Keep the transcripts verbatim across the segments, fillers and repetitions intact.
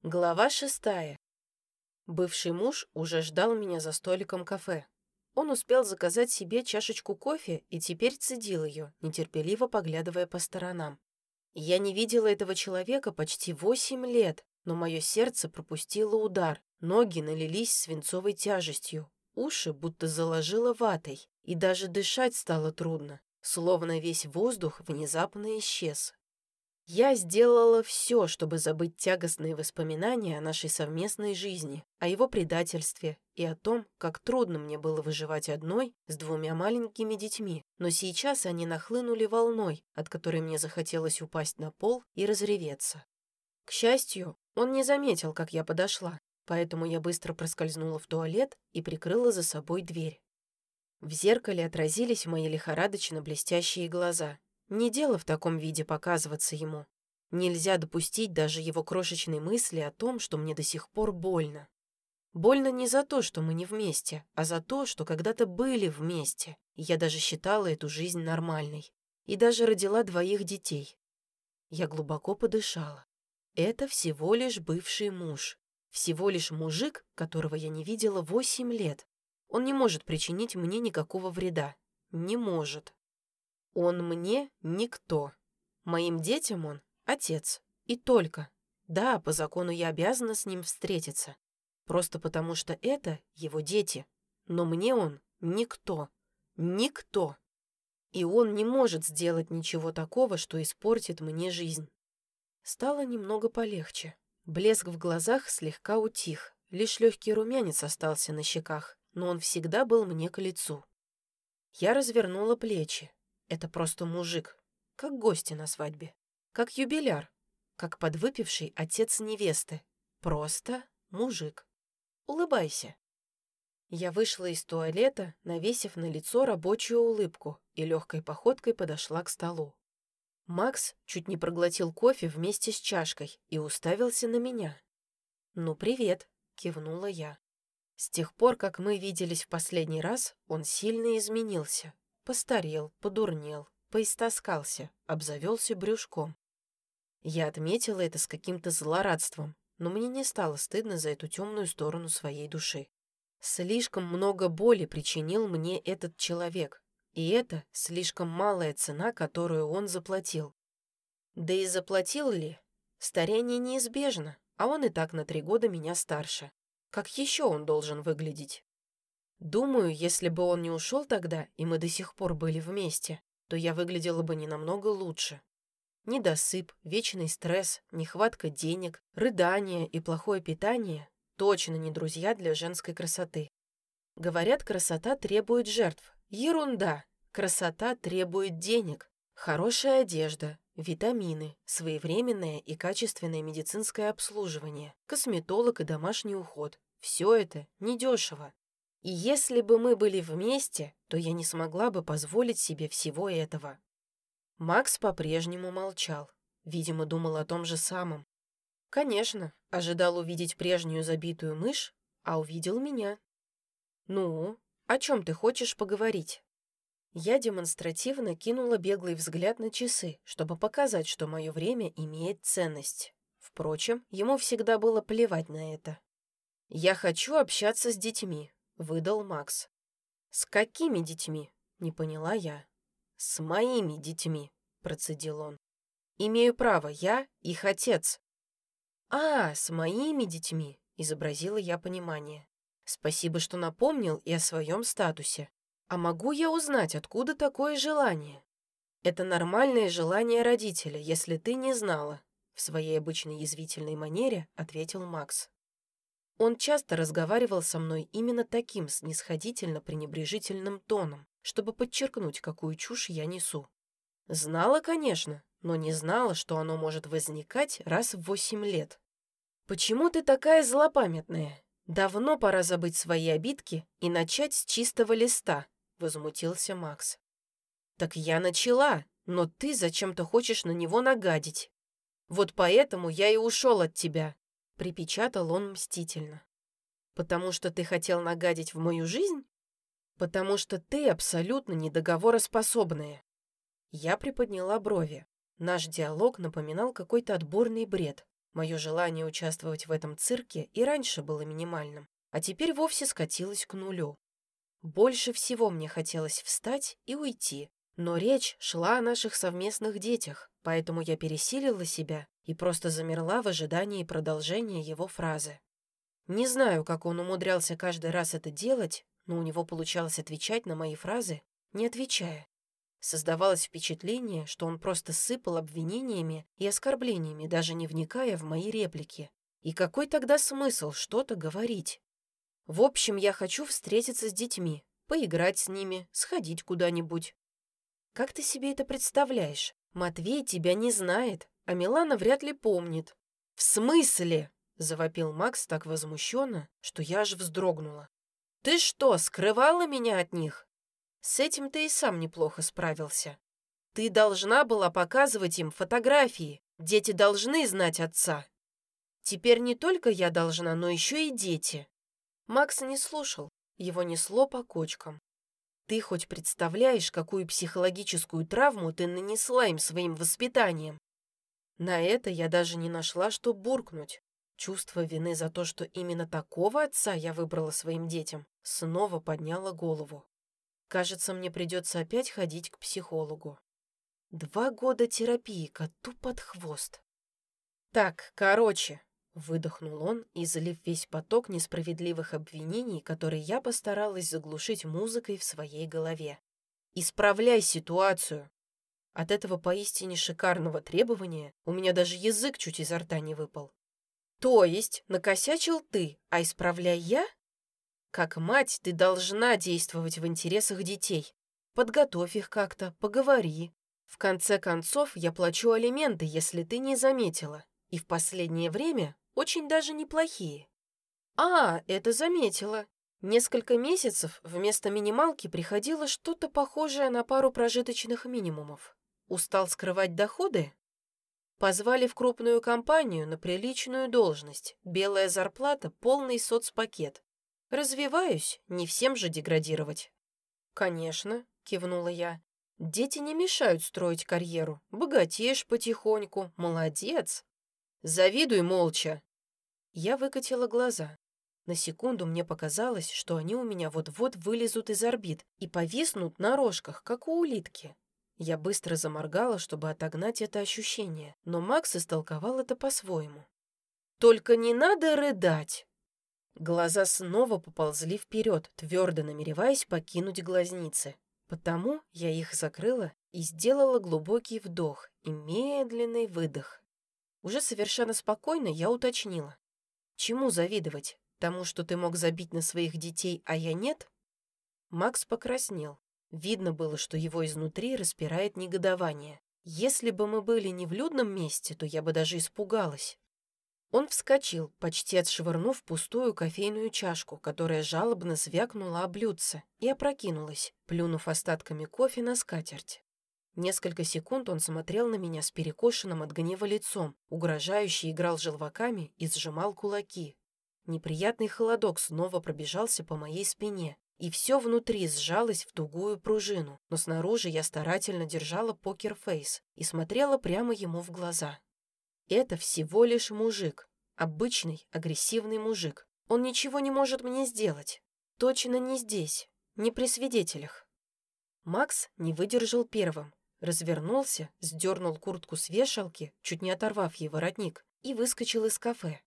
Глава шестая. Бывший муж уже ждал меня за столиком кафе. Он успел заказать себе чашечку кофе и теперь цедил ее, нетерпеливо поглядывая по сторонам. Я не видела этого человека почти восемь лет, но мое сердце пропустило удар, ноги налились свинцовой тяжестью, уши будто заложило ватой, и даже дышать стало трудно, словно весь воздух внезапно исчез. Я сделала все, чтобы забыть тягостные воспоминания о нашей совместной жизни, о его предательстве и о том, как трудно мне было выживать одной с двумя маленькими детьми, но сейчас они нахлынули волной, от которой мне захотелось упасть на пол и разреветься. К счастью, он не заметил, как я подошла, поэтому я быстро проскользнула в туалет и прикрыла за собой дверь. В зеркале отразились мои лихорадочно блестящие глаза. Не дело в таком виде показываться ему. Нельзя допустить даже его крошечной мысли о том, что мне до сих пор больно. Больно не за то, что мы не вместе, а за то, что когда-то были вместе, и я даже считала эту жизнь нормальной. И даже родила двоих детей. Я глубоко подышала. Это всего лишь бывший муж. Всего лишь мужик, которого я не видела восемь лет. Он не может причинить мне никакого вреда. Не может. Он мне никто. Моим детям он отец. И только. Да, по закону я обязана с ним встретиться. Просто потому что это его дети. Но мне он никто. Никто. И он не может сделать ничего такого, что испортит мне жизнь. Стало немного полегче. Блеск в глазах слегка утих. Лишь легкий румянец остался на щеках, но он всегда был мне к лицу. Я развернула плечи. Это просто мужик, как гости на свадьбе, как юбиляр, как подвыпивший отец невесты. Просто мужик. Улыбайся. Я вышла из туалета, навесив на лицо рабочую улыбку, и легкой походкой подошла к столу. Макс чуть не проглотил кофе вместе с чашкой и уставился на меня. «Ну, привет», — кивнула я. С тех пор, как мы виделись в последний раз, он сильно изменился. Постарел, подурнел, поистоскался, обзавелся брюшком. Я отметила это с каким-то злорадством, но мне не стало стыдно за эту темную сторону своей души. Слишком много боли причинил мне этот человек, и это слишком малая цена, которую он заплатил. Да и заплатил ли? Старение неизбежно, а он и так на три года меня старше. Как еще он должен выглядеть? Думаю, если бы он не ушел тогда, и мы до сих пор были вместе, то я выглядела бы не намного лучше. Недосып, вечный стресс, нехватка денег, рыдание и плохое питание точно не друзья для женской красоты. Говорят, красота требует жертв. Ерунда! Красота требует денег, хорошая одежда, витамины, своевременное и качественное медицинское обслуживание, косметолог и домашний уход. Все это недешево. И если бы мы были вместе, то я не смогла бы позволить себе всего этого. Макс по-прежнему молчал. Видимо, думал о том же самом. Конечно, ожидал увидеть прежнюю забитую мышь, а увидел меня. «Ну, о чем ты хочешь поговорить?» Я демонстративно кинула беглый взгляд на часы, чтобы показать, что мое время имеет ценность. Впрочем, ему всегда было плевать на это. «Я хочу общаться с детьми», — выдал Макс. «С какими детьми?» — не поняла я. «С моими детьми», — процедил он. «Имею право, я их отец». «А, с моими детьми», — изобразила я понимание. «Спасибо, что напомнил и о своем статусе. А могу я узнать, откуда такое желание?» «Это нормальное желание родителя, если ты не знала», — в своей обычной язвительной манере ответил Макс. Он часто разговаривал со мной именно таким снисходительно-пренебрежительным тоном, чтобы подчеркнуть, какую чушь я несу. Знала, конечно, но не знала, что оно может возникать раз в восемь лет. «Почему ты такая злопамятная? Давно пора забыть свои обидки и начать с чистого листа», — возмутился Макс. «Так я начала, но ты зачем-то хочешь на него нагадить. Вот поэтому я и ушел от тебя», — припечатал он мстительно. «Потому что ты хотел нагадить в мою жизнь? Потому что ты абсолютно недоговороспособная». Я приподняла брови. Наш диалог напоминал какой-то отборный бред. Мое желание участвовать в этом цирке и раньше было минимальным, а теперь вовсе скатилось к нулю. Больше всего мне хотелось встать и уйти, но речь шла о наших совместных детях, поэтому я пересилила себя и просто замерла в ожидании продолжения его фразы. Не знаю, как он умудрялся каждый раз это делать, но у него получалось отвечать на мои фразы, не отвечая. Создавалось впечатление, что он просто сыпал обвинениями и оскорблениями, даже не вникая в мои реплики. И какой тогда смысл что-то говорить? В общем, я хочу встретиться с детьми, поиграть с ними, сходить куда-нибудь. Как ты себе это представляешь? Матвей тебя не знает, а Милана вряд ли помнит. В смысле? Завопил Макс так возмущенно, что я аж вздрогнула. Ты что, скрывала меня от них? С этим ты и сам неплохо справился. Ты должна была показывать им фотографии. Дети должны знать отца. Теперь не только я должна, но еще и дети. Макс не слушал, его несло по кочкам. Ты хоть представляешь, какую психологическую травму ты нанесла им своим воспитанием? На это я даже не нашла, что буркнуть. Чувство вины за то, что именно такого отца я выбрала своим детям, снова подняло голову. Кажется, мне придется опять ходить к психологу. Два года терапии коту под хвост. Так, короче, выдохнул он, излив весь поток несправедливых обвинений, которые я постаралась заглушить музыкой в своей голове. Исправляй ситуацию. От этого поистине шикарного требования у меня даже язык чуть изо рта не выпал. То есть накосячил ты, а исправляй я? Как мать, ты должна действовать в интересах детей. Подготовь их как-то, поговори. В конце концов, я плачу алименты, если ты не заметила. И в последнее время очень даже неплохие. А, это заметила. Несколько месяцев вместо минималки приходило что-то похожее на пару прожиточных минимумов. Устал скрывать доходы? Позвали в крупную компанию на приличную должность. Белая зарплата, полный соцпакет. Развиваюсь, не всем же деградировать. Конечно, кивнула я. Дети не мешают строить карьеру. Богатеешь потихоньку. Молодец. Завидуй молча. Я выкатила глаза. На секунду мне показалось, что они у меня вот-вот вылезут из орбит и повиснут на рожках, как у улитки. Я быстро заморгала, чтобы отогнать это ощущение, но Макс истолковал это по-своему. «Только не надо рыдать!» Глаза снова поползли вперед, твердо намереваясь покинуть глазницы. Потому я их закрыла и сделала глубокий вдох и медленный выдох. Уже совершенно спокойно я уточнила. Чему завидовать? Тому, что ты мог забить на своих детей, а я нет? Макс покраснел. Видно было, что его изнутри распирает негодование. Если бы мы были не в людном месте, то я бы даже испугалась. Он вскочил, почти отшвырнув пустую кофейную чашку, которая жалобно звякнула о блюдце, и опрокинулась, плюнув остатками кофе на скатерть. Несколько секунд он смотрел на меня с перекошенным от гнева лицом, угрожающе играл желваками и сжимал кулаки. Неприятный холодок снова пробежался по моей спине, и все внутри сжалось в тугую пружину, но снаружи я старательно держала покерфейс и смотрела прямо ему в глаза. Это всего лишь мужик, обычный агрессивный мужик. Он ничего не может мне сделать. Точно не здесь, не при свидетелях. Макс не выдержал первым. Развернулся, сдернул куртку с вешалки, чуть не оторвав ей воротник, и выскочил из кафе.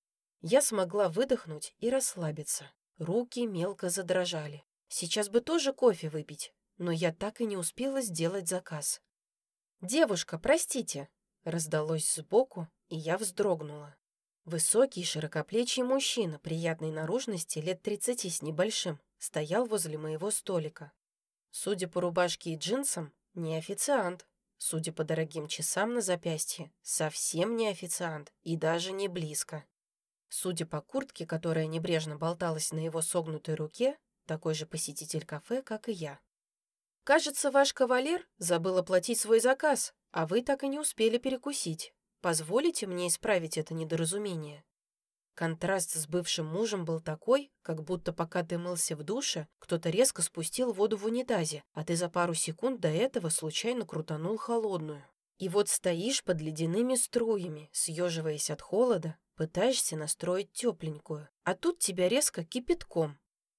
Я смогла выдохнуть и расслабиться. Руки мелко задрожали. Сейчас бы тоже кофе выпить, но я так и не успела сделать заказ. «Девушка, простите!» Раздалось сбоку, и я вздрогнула. Высокий, широкоплечий мужчина приятной наружности лет тридцати с небольшим стоял возле моего столика. Судя по рубашке и джинсам, не официант. Судя по дорогим часам на запястье, совсем не официант и даже не близко. Судя по куртке, которая небрежно болталась на его согнутой руке, такой же посетитель кафе, как и я. «Кажется, ваш кавалер забыл оплатить свой заказ, а вы так и не успели перекусить. Позволите мне исправить это недоразумение?» Контраст с бывшим мужем был такой, как будто пока ты мылся в душе, кто-то резко спустил воду в унитазе, а ты за пару секунд до этого случайно крутанул холодную. И вот стоишь под ледяными струями, съеживаясь от холода, пытаешься настроить тепленькую, а тут тебя резко кипятком.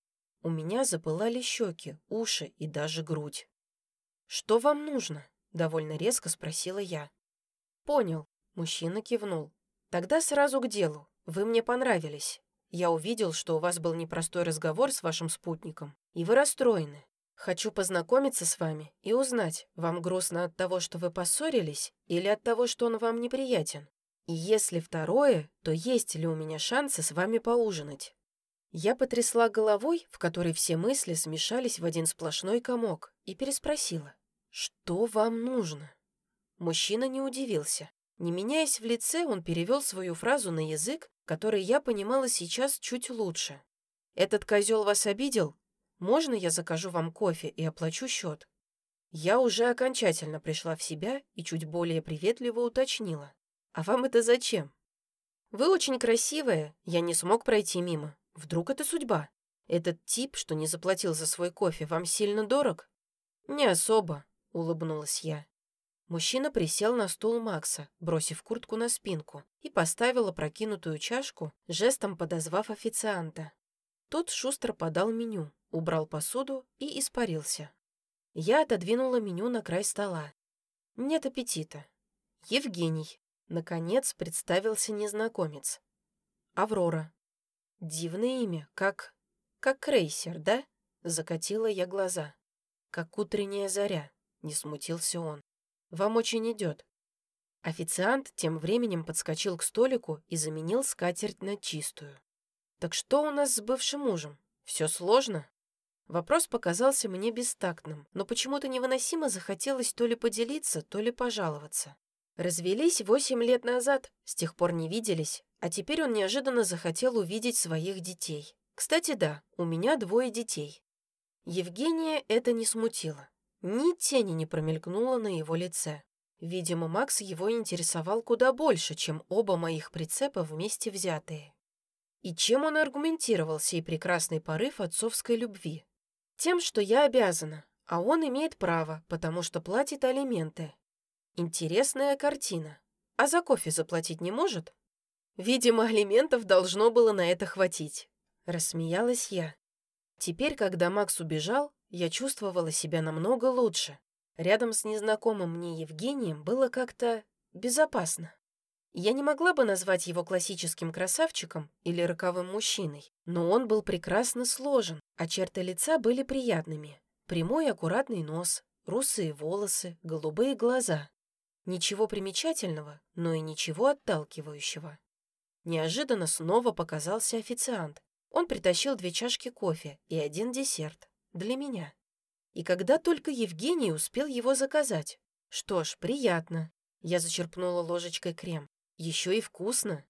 У меня запылали щеки, уши и даже грудь. «Что вам нужно?» — довольно резко спросила я. «Понял», — мужчина кивнул. «Тогда сразу к делу. Вы мне понравились. Я увидел, что у вас был непростой разговор с вашим спутником, и вы расстроены. Хочу познакомиться с вами и узнать, вам грустно от того, что вы поссорились, или от того, что он вам неприятен. И если второе, то есть ли у меня шансы с вами поужинать?» Я потрясла головой, в которой все мысли смешались в один сплошной комок, и переспросила: «Что вам нужно?» Мужчина не удивился. Не меняясь в лице, он перевел свою фразу на язык, который я понимала сейчас чуть лучше. «Этот козел вас обидел? Можно я закажу вам кофе и оплачу счет?» Я уже окончательно пришла в себя и чуть более приветливо уточнила: «А вам это зачем?» «Вы очень красивая, я не смог пройти мимо. Вдруг это судьба? Этот тип, что не заплатил за свой кофе, вам сильно дорог?» «Не особо», — улыбнулась я. Мужчина присел на стул Макса, бросив куртку на спинку, и поставил опрокинутую чашку, жестом подозвав официанта. Тот шустро подал меню, убрал посуду и испарился. Я отодвинула меню на край стола. Нет аппетита. Евгений. Наконец представился незнакомец. Аврора. Дивное имя, как... как крейсер, да? Закатила я глаза. Как утренняя заря, не смутился он. Вам очень идет. Официант тем временем подскочил к столику и заменил скатерть на чистую. Так что у нас с бывшим мужем? Все сложно? Вопрос показался мне бестактным, но почему-то невыносимо захотелось то ли поделиться, то ли пожаловаться. Развелись восемь лет назад, с тех пор не виделись, а теперь он неожиданно захотел увидеть своих детей. Кстати, да, у меня двое детей. Евгения это не смутило. Ни тени не промелькнуло на его лице. Видимо, Макс его интересовал куда больше, чем оба моих прицепа вместе взятые. И чем он аргументировал сей прекрасный порыв отцовской любви? Тем, что я обязана, а он имеет право, потому что платит алименты. Интересная картина. А за кофе заплатить не может? Видимо, алиментов должно было на это хватить. Рассмеялась я. Теперь, когда Макс убежал, я чувствовала себя намного лучше. Рядом с незнакомым мне Евгением было как-то безопасно. Я не могла бы назвать его классическим красавчиком или роковым мужчиной, но он был прекрасно сложен, а черты лица были приятными. Прямой аккуратный нос, русые волосы, голубые глаза. Ничего примечательного, но и ничего отталкивающего. Неожиданно снова показался официант. Он притащил две чашки кофе и один десерт. Для меня. И когда только Евгений успел его заказать. Что ж, приятно. Я зачерпнула ложечкой крем. Еще и вкусно.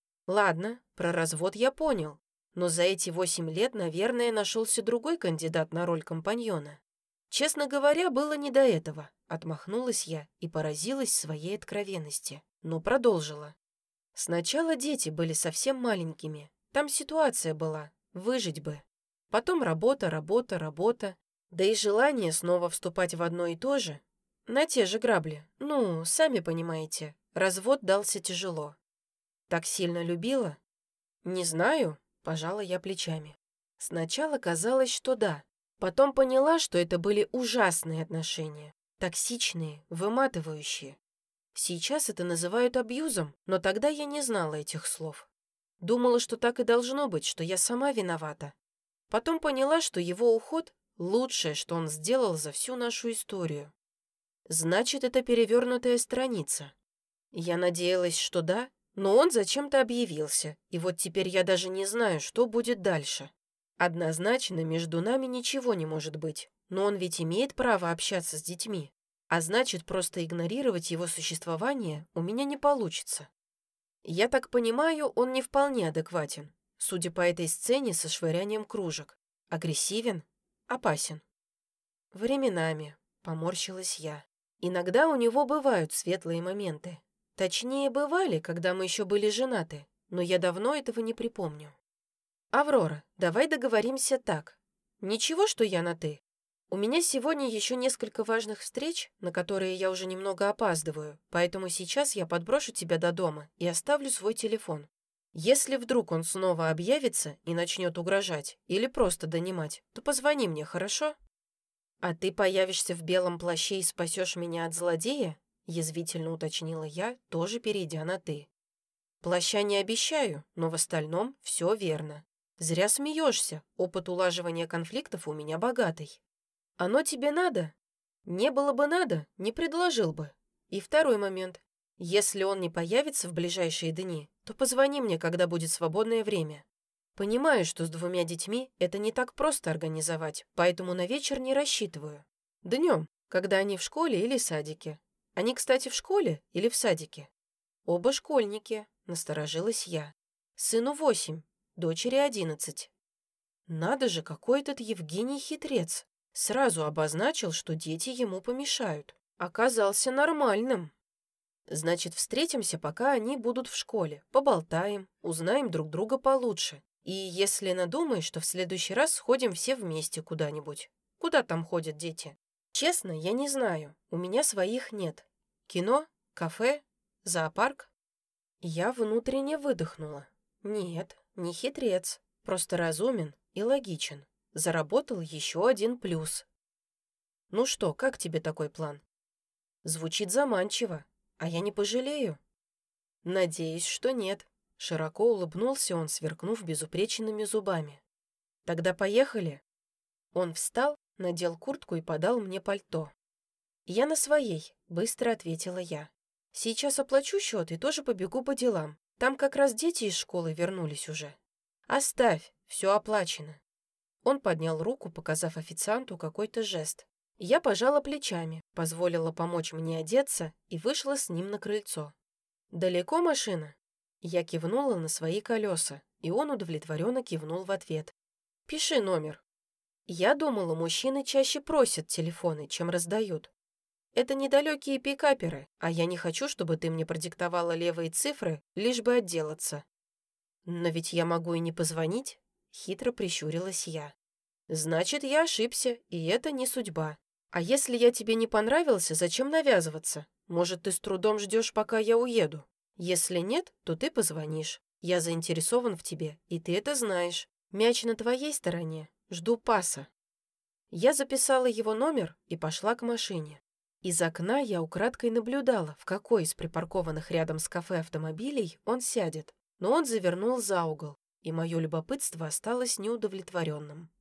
Ладно, про развод я понял. Но за эти восемь лет, наверное, нашелся другой кандидат на роль компаньона. Честно говоря, было не до этого. Отмахнулась я и поразилась своей откровенности. Но продолжила. Сначала дети были совсем маленькими. Там ситуация была. Выжить бы. Потом работа, работа, работа. Да и желание снова вступать в одно и то же. На те же грабли. Ну, сами понимаете, развод дался тяжело. Так сильно любила? Не знаю, пожала я плечами. Сначала казалось, что да. Потом поняла, что это были ужасные отношения. Токсичные, выматывающие. Сейчас это называют абьюзом, но тогда я не знала этих слов. Думала, что так и должно быть, что я сама виновата. Потом поняла, что его уход – лучшее, что он сделал за всю нашу историю. Значит, это перевернутая страница. Я надеялась, что да, но он зачем-то объявился, и вот теперь я даже не знаю, что будет дальше. Однозначно, между нами ничего не может быть, но он ведь имеет право общаться с детьми, а значит, просто игнорировать его существование у меня не получится. Я так понимаю, он не вполне адекватен, судя по этой сцене со швырянием кружек. Агрессивен, опасен. Временами, поморщилась я. Иногда у него бывают светлые моменты. Точнее, бывали, когда мы еще были женаты, но я давно этого не припомню. «Аврора, давай договоримся так. Ничего, что я на «ты». У меня сегодня еще несколько важных встреч, на которые я уже немного опаздываю, поэтому сейчас я подброшу тебя до дома и оставлю свой телефон. Если вдруг он снова объявится и начнет угрожать или просто донимать, то позвони мне, хорошо? А ты появишься в белом плаще и спасешь меня от злодея? Язвительно уточнила я, тоже перейдя на «ты». Плаща не обещаю, но в остальном все верно. Зря смеешься, опыт улаживания конфликтов у меня богатый. Оно тебе надо? Не было бы надо, не предложил бы. И второй момент. Если он не появится в ближайшие дни, то позвони мне, когда будет свободное время. Понимаю, что с двумя детьми это не так просто организовать, поэтому на вечер не рассчитываю. Днем, когда они в школе или садике. Они, кстати, в школе или в садике? Оба школьники, насторожилась я. Сыну восемь, дочери одиннадцать. Надо же, какой этот Евгений хитрец. Сразу обозначил, что дети ему помешают. Оказался нормальным. Значит, встретимся, пока они будут в школе. Поболтаем, узнаем друг друга получше. И если надумаешь, что в следующий раз сходим все вместе куда-нибудь. Куда там ходят дети? Честно, я не знаю. У меня своих нет. Кино? Кафе? Зоопарк? Я внутренне выдохнула. Нет, не хитрец. Просто разумен и логичен. Заработал еще один плюс. Ну что, как тебе такой план? Звучит заманчиво, а я не пожалею. Надеюсь, что нет. Широко улыбнулся он, сверкнув безупречными зубами. Тогда поехали. Он встал, надел куртку и подал мне пальто. Я на своей, быстро ответила я. Сейчас оплачу счет и тоже побегу по делам. Там как раз дети из школы вернулись уже. Оставь, все оплачено. Он поднял руку, показав официанту какой-то жест. Я пожала плечами, позволила помочь мне одеться и вышла с ним на крыльцо. «Далеко машина?» Я кивнула на свои колеса, и он удовлетворенно кивнул в ответ. «Пиши номер». Я думала, мужчины чаще просят телефоны, чем раздают. Это недалекие пикаперы, а я не хочу, чтобы ты мне продиктовала левые цифры, лишь бы отделаться. Но ведь я могу и не позвонить, хитро прищурилась я. Значит, я ошибся, и это не судьба. А если я тебе не понравился, зачем навязываться? Может, ты с трудом ждешь, пока я уеду? Если нет, то ты позвонишь. Я заинтересован в тебе, и ты это знаешь. Мяч на твоей стороне. Жду паса. Я записала его номер и пошла к машине. Из окна я украдкой наблюдала, в какой из припаркованных рядом с кафе автомобилей он сядет. Но он завернул за угол, и мое любопытство осталось неудовлетворенным.